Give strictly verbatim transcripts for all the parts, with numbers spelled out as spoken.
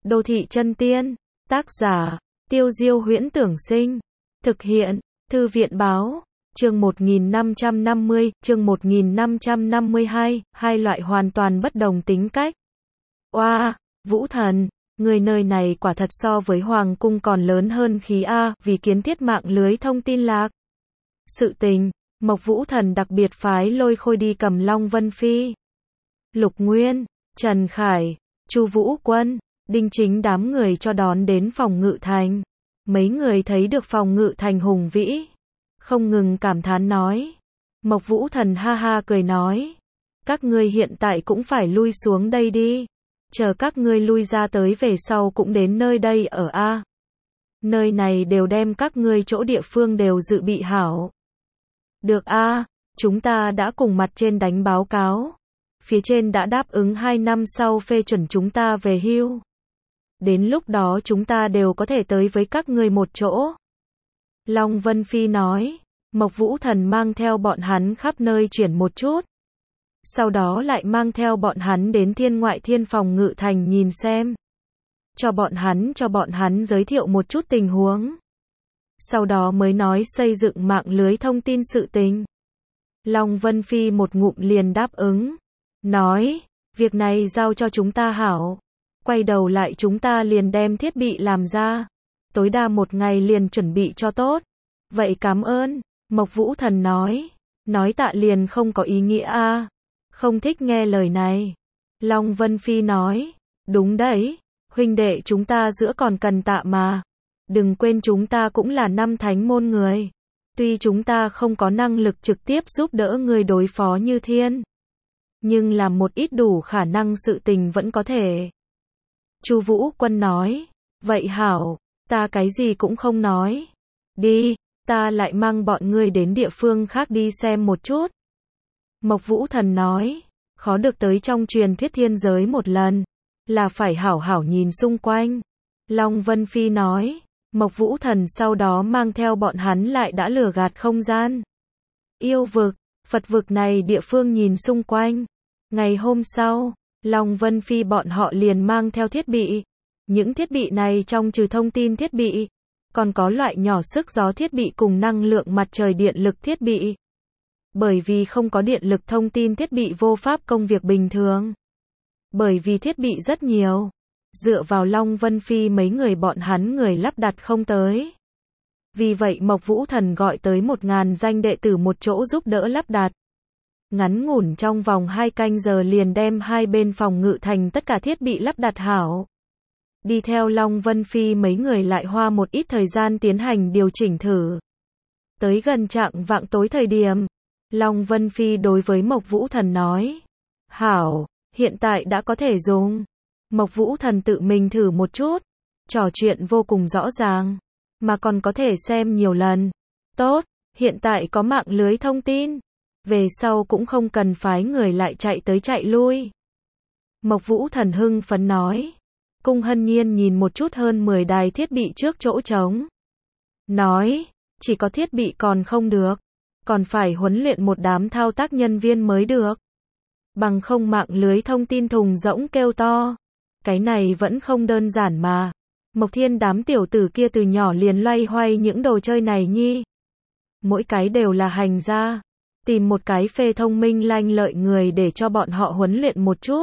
Đô thị chân tiên. Tác giả, Tiêu Diêu Huyễn Tưởng Sinh. Thực hiện, Thư viện Báo. Chương một nghìn năm trăm năm mươi, chương một nghìn năm trăm năm mươi hai, hai loại hoàn toàn bất đồng tính cách. Oa, Vũ Thần, người nơi này quả thật so với Hoàng Cung còn lớn hơn khí A, vì kiến thiết mạng lưới thông tin lạc. Sự tình, Mộc Vũ Thần đặc biệt phái Lôi Khôi đi cầm Long Vân Phi. Lục Nguyên, Trần Khải, Chu Vũ Quân, Đinh Chính đám người cho đón đến phòng ngự thành. Mấy người thấy được phòng ngự thành hùng vĩ, không ngừng cảm thán nói. Mộc Vũ Thần ha ha cười nói, các ngươi hiện tại cũng phải lui xuống đây đi, chờ các ngươi lui ra tới về sau cũng đến nơi đây ở a. Nơi này đều đem các ngươi chỗ địa phương đều dự bị hảo. Được a, chúng ta đã cùng mặt trên đánh báo cáo. Phía trên đã đáp ứng hai năm sau phê chuẩn chúng ta về hưu. Đến lúc đó chúng ta đều có thể tới với các ngươi một chỗ. Long Vân Phi nói, Mộc Vũ Thần mang theo bọn hắn khắp nơi chuyển một chút. Sau đó lại mang theo bọn hắn đến thiên ngoại thiên phòng ngự thành nhìn xem. Cho bọn hắn cho bọn hắn giới thiệu một chút tình huống. Sau đó mới nói xây dựng mạng lưới thông tin sự tình. Long Vân Phi một ngụm liền đáp ứng. Nói, việc này giao cho chúng ta hảo. Quay đầu lại chúng ta liền đem thiết bị làm ra. Tối đa một ngày liền chuẩn bị cho tốt. Vậy cảm ơn, Mộc Vũ Thần nói. Nói tạ liền không có ý nghĩa a. Không thích nghe lời này. Long Vân Phi nói, đúng đấy, huynh đệ chúng ta giữa còn cần tạ mà. Đừng quên chúng ta cũng là năm thánh môn người. Tuy chúng ta không có năng lực trực tiếp giúp đỡ người đối phó như thiên. Nhưng làm một ít đủ khả năng sự tình vẫn có thể. Chu Vũ Quân nói, vậy hảo, ta cái gì cũng không nói. Đi, ta lại mang bọn ngươi đến địa phương khác đi xem một chút. Mộc Vũ Thần nói, khó được tới trong truyền thuyết thiên giới một lần, là phải hảo hảo nhìn xung quanh. Long Vân Phi nói, Mộc Vũ Thần sau đó mang theo bọn hắn lại đã lừa gạt không gian. Yêu vực, Phật vực này địa phương nhìn xung quanh. Ngày hôm sau, Long Vân Phi bọn họ liền mang theo thiết bị. Những thiết bị này trong trừ thông tin thiết bị, còn có loại nhỏ sức gió thiết bị cùng năng lượng mặt trời điện lực thiết bị. Bởi vì không có điện lực thông tin thiết bị vô pháp công việc bình thường. Bởi vì thiết bị rất nhiều. Dựa vào Long Vân Phi mấy người bọn hắn người lắp đặt không tới. Vì vậy Mộc Vũ Thần gọi tới một ngàn danh đệ tử một chỗ giúp đỡ lắp đặt. Ngắn ngủn trong vòng hai canh giờ liền đem hai bên phòng ngự thành tất cả thiết bị lắp đặt hảo. Đi theo Long Vân Phi mấy người lại hoa một ít thời gian tiến hành điều chỉnh thử. Tới gần chạng vạng tối thời điểm, Long Vân Phi đối với Mộc Vũ Thần nói, hảo, hiện tại đã có thể dùng. Mộc Vũ Thần tự mình thử một chút, trò chuyện vô cùng rõ ràng, mà còn có thể xem nhiều lần. Tốt, hiện tại có mạng lưới thông tin, về sau cũng không cần phái người lại chạy tới chạy lui. Mộc Vũ Thần hưng phấn nói. Cung Hân Nhiên nhìn một chút hơn mười đài thiết bị trước chỗ trống. Nói, chỉ có thiết bị còn không được, còn phải huấn luyện một đám thao tác nhân viên mới được. Bằng không mạng lưới thông tin thùng rỗng kêu to. Cái này vẫn không đơn giản mà. Mộc Thiên đám tiểu tử kia từ nhỏ liền loay hoay những đồ chơi này nhi. Mỗi cái đều là hành gia. Tìm một cái phê thông minh lanh lợi người để cho bọn họ huấn luyện một chút.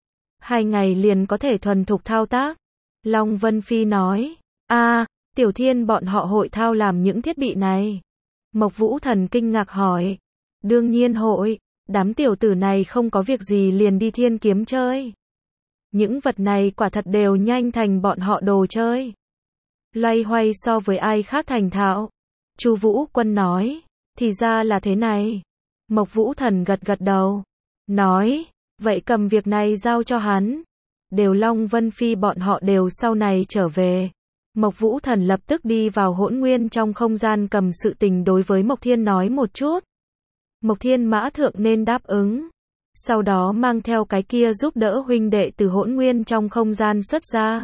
Hai ngày liền có thể thuần thục thao tác. Long Vân Phi nói, a, Tiểu Thiên bọn họ hội thao làm những thiết bị này. Mộc Vũ Thần kinh ngạc hỏi, đương nhiên hội, đám tiểu tử này không có việc gì liền đi thiên kiếm chơi. Những vật này quả thật đều nhanh thành bọn họ đồ chơi. Loay hoay so với ai khác thành thạo. Chu Vũ Quân nói, thì ra là thế này. Mộc Vũ Thần gật gật đầu, nói, vậy cầm việc này giao cho hắn. Đều Long Vân Phi bọn họ đều sau này trở về. Mộc Vũ Thần lập tức đi vào hỗn nguyên trong không gian cầm sự tình đối với Mộc Thiên nói một chút. Mộc Thiên mã thượng nên đáp ứng. Sau đó mang theo cái kia giúp đỡ huynh đệ từ hỗn nguyên trong không gian xuất ra.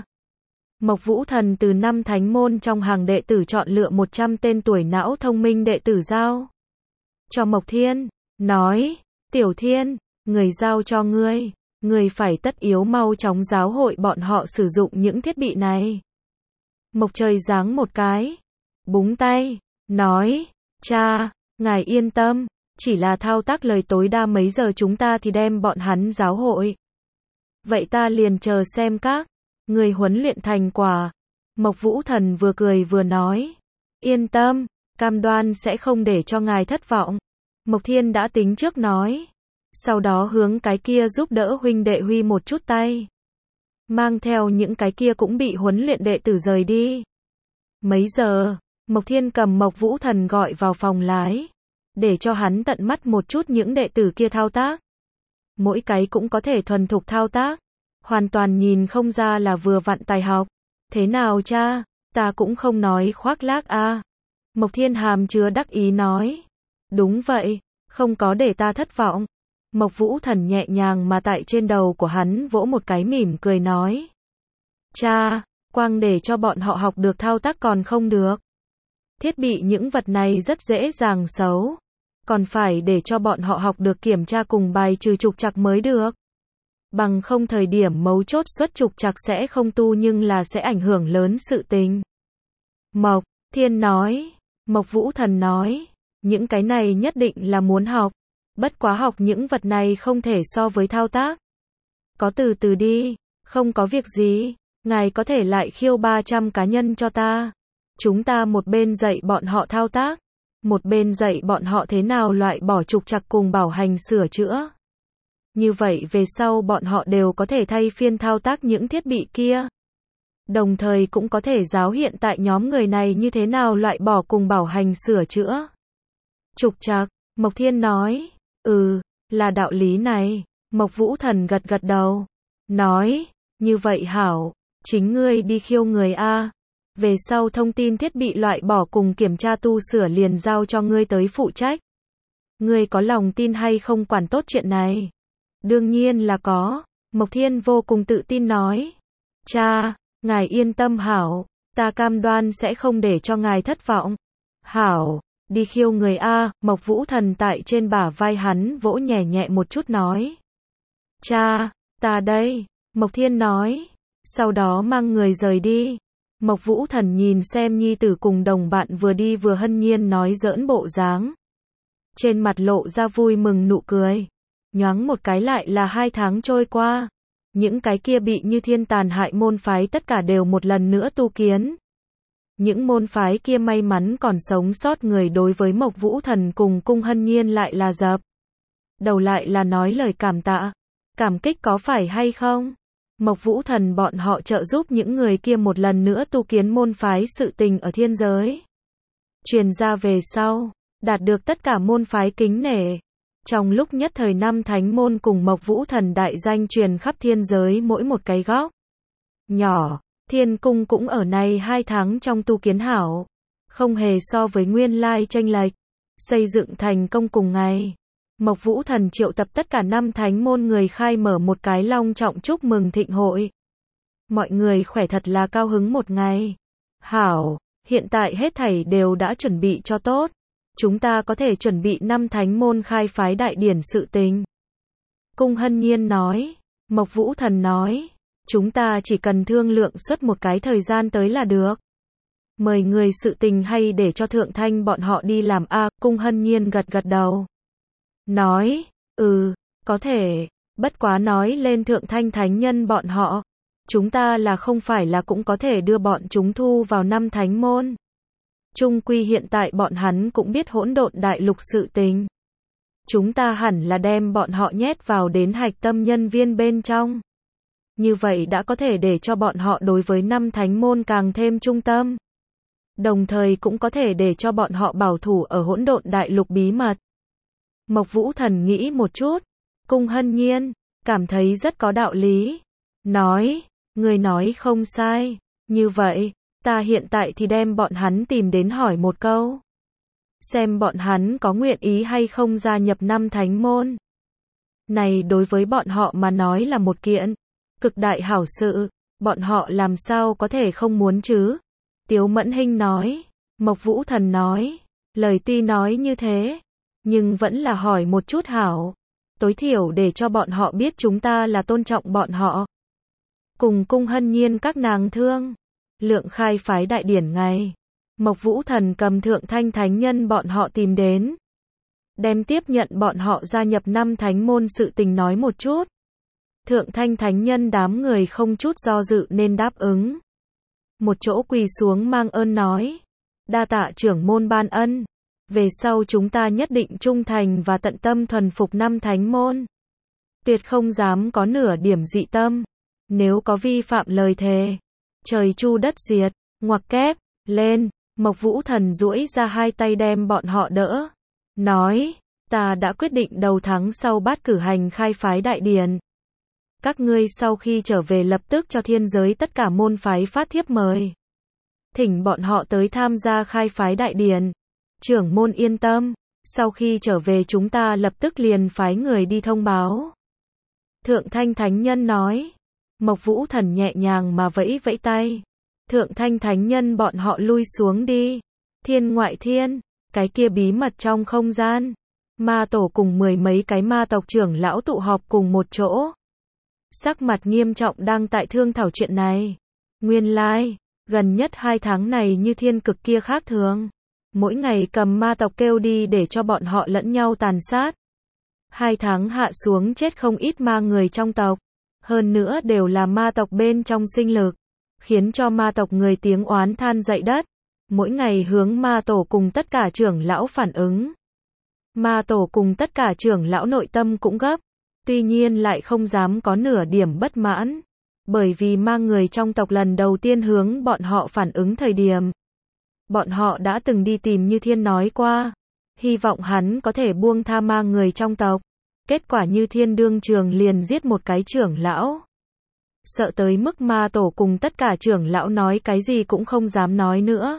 Mộc Vũ Thần từ năm thánh môn trong hàng đệ tử chọn lựa một trăm tên tuổi não thông minh đệ tử giao cho Mộc Thiên, nói, Tiểu Thiên, người giao cho ngươi, người phải tất yếu mau chóng giáo hội bọn họ sử dụng những thiết bị này. Mộc Trời giáng một cái, búng tay, nói, cha, ngài yên tâm, chỉ là thao tác lời tối đa mấy giờ chúng ta thì đem bọn hắn giáo hội. Vậy ta liền chờ xem các người huấn luyện thành quả. Mộc Vũ Thần vừa cười vừa nói, yên tâm, cam đoan sẽ không để cho ngài thất vọng. Mộc Thiên đã tính trước nói, sau đó hướng cái kia giúp đỡ huynh đệ huy một chút tay. Mang theo những cái kia cũng bị huấn luyện đệ tử rời đi. Mấy giờ, Mộc Thiên cầm Mộc Vũ Thần gọi vào phòng lái, để cho hắn tận mắt một chút những đệ tử kia thao tác. Mỗi cái cũng có thể thuần thục thao tác, hoàn toàn nhìn không ra là vừa vặn tài học. Thế nào cha, ta cũng không nói khoác lác a. À. Mộc Thiên hàm chứa đắc ý nói, đúng vậy, không có để ta thất vọng. Mộc Vũ Thần nhẹ nhàng mà tại trên đầu của hắn vỗ một cái mỉm cười nói, cha, quang để cho bọn họ học được thao tác còn không được. Thiết bị những vật này rất dễ dàng xấu, còn phải để cho bọn họ học được kiểm tra cùng bài trừ trục trặc mới được. Bằng không thời điểm mấu chốt xuất trục trặc sẽ không tu nhưng là sẽ ảnh hưởng lớn sự tình. Mộc Thiên nói, Mộc Vũ Thần nói, những cái này nhất định là muốn học, bất quá học những vật này không thể so với thao tác. Có từ từ đi, không có việc gì, ngài có thể lại khiêu ba trăm cá nhân cho ta. Chúng ta một bên dạy bọn họ thao tác, một bên dạy bọn họ thế nào loại bỏ trục trặc cùng bảo hành sửa chữa. Như vậy về sau bọn họ đều có thể thay phiên thao tác những thiết bị kia. Đồng thời cũng có thể giáo hiện tại nhóm người này như thế nào loại bỏ cùng bảo hành sửa chữa trục trặc. Mộc Thiên nói, ừ, là đạo lý này. Mộc Vũ Thần gật gật đầu, nói, như vậy hảo, chính ngươi đi khiêu người a. Về sau thông tin thiết bị loại bỏ cùng kiểm tra tu sửa liền giao cho ngươi tới phụ trách. Ngươi có lòng tin hay không quản tốt chuyện này? Đương nhiên là có. Mộc Thiên vô cùng tự tin nói, cha, ngài yên tâm hảo, ta cam đoan sẽ không để cho ngài thất vọng. Hảo, đi khiêu người a. Mộc Vũ Thần tại trên bả vai hắn vỗ nhẹ nhẹ một chút nói, cha, ta đây. Mộc Thiên nói, sau đó mang người rời đi. Mộc Vũ Thần nhìn xem nhi tử cùng đồng bạn vừa đi vừa hân nhiên nói giỡn bộ dáng, trên mặt lộ ra vui mừng nụ cười. Nhoáng một cái lại là hai tháng trôi qua, những cái kia bị như thiên tàn hại môn phái tất cả đều một lần nữa tu kiến. Những môn phái kia may mắn còn sống sót người đối với Mộc Vũ Thần cùng Cung Hân Nhiên lại là dập đầu lại là nói lời cảm tạ, cảm kích có phải hay không? Mộc Vũ Thần bọn họ trợ giúp những người kia một lần nữa tu kiến môn phái sự tình ở thiên giới. Truyền ra về sau, đạt được tất cả môn phái kính nể. Trong lúc nhất thời năm thánh môn cùng Mộc Vũ Thần đại danh truyền khắp thiên giới mỗi một cái góc nhỏ. Thiên cung cũng ở này hai tháng trong tu kiến hảo, không hề so với nguyên lai chênh lệch, xây dựng thành công cùng ngày. Mộc Vũ Thần triệu tập tất cả năm thánh môn người khai mở một cái long trọng chúc mừng thịnh hội. Mọi người khỏe thật là cao hứng một ngày. Hảo, hiện tại hết thảy đều đã chuẩn bị cho tốt. Chúng ta có thể chuẩn bị năm thánh môn khai phái đại điển sự tình. Cung Hân Nhiên nói, Mộc Vũ Thần nói, chúng ta chỉ cần thương lượng suốt một cái thời gian tới là được. Mời người sự tình hay để cho Thượng Thanh bọn họ đi làm a? À, Cung Hân Nhiên gật gật đầu. Nói, ừ, có thể, bất quá nói lên Thượng Thanh thánh nhân bọn họ. Chúng ta là không phải là cũng có thể đưa bọn chúng thu vào năm thánh môn. Chung quy hiện tại bọn hắn cũng biết hỗn độn đại lục sự tình. Chúng ta hẳn là đem bọn họ nhét vào đến hạch tâm nhân viên bên trong. Như vậy đã có thể để cho bọn họ đối với năm thánh môn càng thêm trung tâm. Đồng thời cũng có thể để cho bọn họ bảo thủ ở hỗn độn đại lục bí mật. Mộc Vũ Thần nghĩ một chút. Cung Hân Nhiên, cảm thấy rất có đạo lý. Nói, người nói không sai. Như vậy, ta hiện tại thì đem bọn hắn tìm đến hỏi một câu. Xem bọn hắn có nguyện ý hay không gia nhập năm thánh môn. Này đối với bọn họ mà nói là một kiện cực đại hảo sự, bọn họ làm sao có thể không muốn chứ? Tiếu Mẫn Hinh nói, Mộc Vũ Thần nói, lời tuy nói như thế, nhưng vẫn là hỏi một chút hảo. tối thiểu để cho bọn họ biết chúng ta là tôn trọng bọn họ. Cùng Cung Hân Nhiên các nàng thương lượng khai phái đại điển ngày, Mộc Vũ Thần cầm Thượng Thanh Thánh Nhân bọn họ tìm đến, đem tiếp nhận bọn họ gia nhập năm thánh môn sự tình nói một chút. Thượng Thanh Thánh Nhân đám người không chút do dự nên đáp ứng. Một chỗ quỳ xuống mang ơn nói, đa tạ trưởng môn ban ân, về sau chúng ta nhất định trung thành và tận tâm thuần phục năm thánh môn. Tuyệt không dám có nửa điểm dị tâm, nếu có vi phạm lời thề, trời chu đất diệt, ngoặc kép, lên, Mộc Vũ Thần duỗi ra hai tay đem bọn họ đỡ, nói, ta đã quyết định đầu tháng sau bát cử hành khai phái đại điển. Các ngươi sau khi trở về lập tức cho thiên giới tất cả môn phái phát thiếp mời. Thỉnh bọn họ tới tham gia khai phái đại điển. Trưởng môn yên tâm, sau khi trở về chúng ta lập tức liền phái người đi thông báo. Thượng Thanh Thánh Nhân nói. Mộc Vũ Thần nhẹ nhàng mà vẫy vẫy tay. Thượng Thanh Thánh Nhân bọn họ lui xuống đi. Thiên ngoại thiên, cái kia bí mật trong không gian. Ma tổ cùng mười mấy cái ma tộc trưởng lão tụ họp cùng một chỗ. Sắc mặt nghiêm trọng đang tại thương thảo chuyện này. Nguyên lai, gần nhất hai tháng này Như Thiên cực kia khác thường. Mỗi ngày cầm ma tộc kêu đi để cho bọn họ lẫn nhau tàn sát. Hai tháng hạ xuống chết không ít ma người trong tộc. Hơn nữa đều là ma tộc bên trong sinh lực. Khiến cho ma tộc người tiếng oán than dậy đất. Mỗi ngày hướng ma tổ cùng tất cả trưởng lão phản ứng. Ma tổ cùng tất cả trưởng lão nội tâm cũng gấp. Tuy nhiên lại không dám có nửa điểm bất mãn. Bởi vì ma người trong tộc lần đầu tiên hướng bọn họ phản ứng thời điểm. Bọn họ đã từng đi tìm Như Thiên nói qua. Hy vọng hắn có thể buông tha ma người trong tộc. Kết quả Như Thiên đương trường liền giết một cái trưởng lão. Sợ tới mức ma tổ cùng tất cả trưởng lão nói cái gì cũng không dám nói nữa.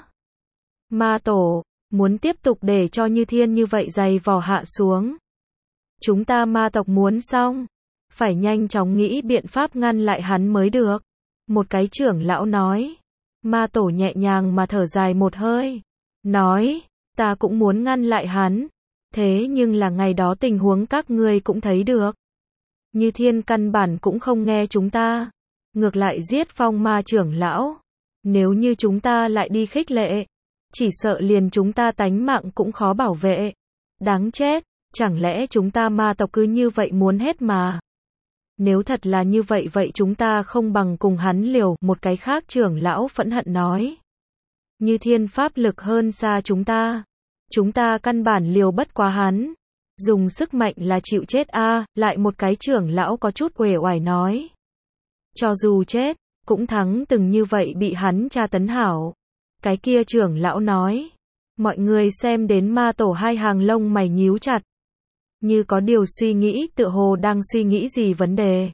Ma tổ, muốn tiếp tục để cho Như Thiên như vậy dày vò hạ xuống. Chúng ta ma tộc muốn xong. Phải nhanh chóng nghĩ biện pháp ngăn lại hắn mới được. Một cái trưởng lão nói. Ma tổ nhẹ nhàng mà thở dài một hơi. Nói, ta cũng muốn ngăn lại hắn. Thế nhưng là ngày đó tình huống các ngươi cũng thấy được. Như Thiên căn bản cũng không nghe chúng ta. Ngược lại giết phong ma trưởng lão. Nếu như chúng ta lại đi khích lệ. Chỉ sợ liền chúng ta tánh mạng cũng khó bảo vệ. Đáng chết, chẳng lẽ chúng ta ma tộc cứ như vậy muốn hết mà. Nếu thật là như vậy vậy chúng ta không bằng cùng hắn liều, một cái khác trưởng lão phẫn hận nói. Như Thiên pháp lực hơn xa chúng ta. Chúng ta căn bản liều bất quá hắn. Dùng sức mạnh là chịu chết a à, lại một cái trưởng lão có chút uể oải nói. Cho dù chết, cũng thắng từng như vậy bị hắn tra tấn hảo. Cái kia trưởng lão nói. Mọi người xem đến ma tổ hai hàng lông mày nhíu chặt. Như có điều suy nghĩ tựa hồ đang suy nghĩ gì vấn đề.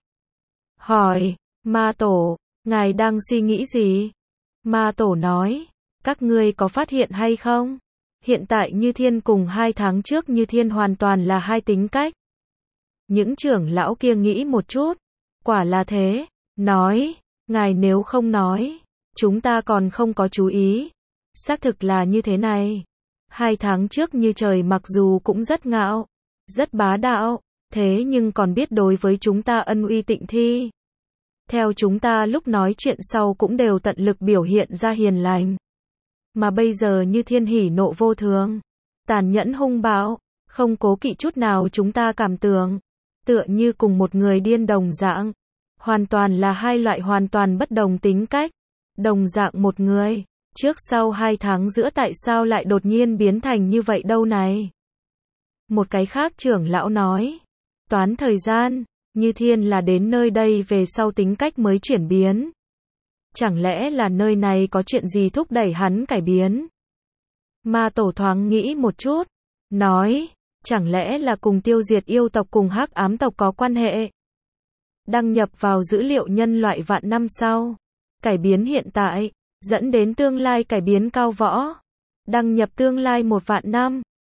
Hỏi, ma tổ, ngài đang suy nghĩ gì? Ma tổ nói, các ngươi có phát hiện hay không? Hiện tại Như Thiên cùng hai tháng trước Như Thiên hoàn toàn là hai tính cách. Những trưởng lão kia nghĩ một chút. Quả là thế, nói, ngài nếu không nói, chúng ta còn không có chú ý. Xác thực là như thế này. Hai tháng trước Như Trời mặc dù cũng rất ngạo. Rất bá đạo, thế nhưng còn biết đối với chúng ta ân uy tịnh thi. Theo chúng ta lúc nói chuyện sau cũng đều tận lực biểu hiện ra hiền lành. Mà bây giờ Như Thiên hỉ nộ vô thường, tàn nhẫn hung bạo, không cố kỵ chút nào chúng ta cảm tưởng. Tựa như cùng một người điên đồng dạng. Hoàn toàn là hai loại hoàn toàn bất đồng tính cách. Đồng dạng một người, trước sau hai tháng giữa tại sao lại đột nhiên biến thành như vậy đâu này? Một cái khác trưởng lão nói, toán thời gian, Như Thiên là đến nơi đây về sau tính cách mới chuyển biến. Chẳng lẽ là nơi này có chuyện gì thúc đẩy hắn cải biến? Ma tổ thoáng nghĩ một chút, nói, chẳng lẽ là cùng tiêu diệt yêu tộc cùng hắc ám tộc có quan hệ? Đăng nhập vào dữ liệu nhân loại vạn năm sau, cải biến hiện tại, dẫn đến tương lai cải biến cao võ. Đăng nhập tương lai một vạn năm.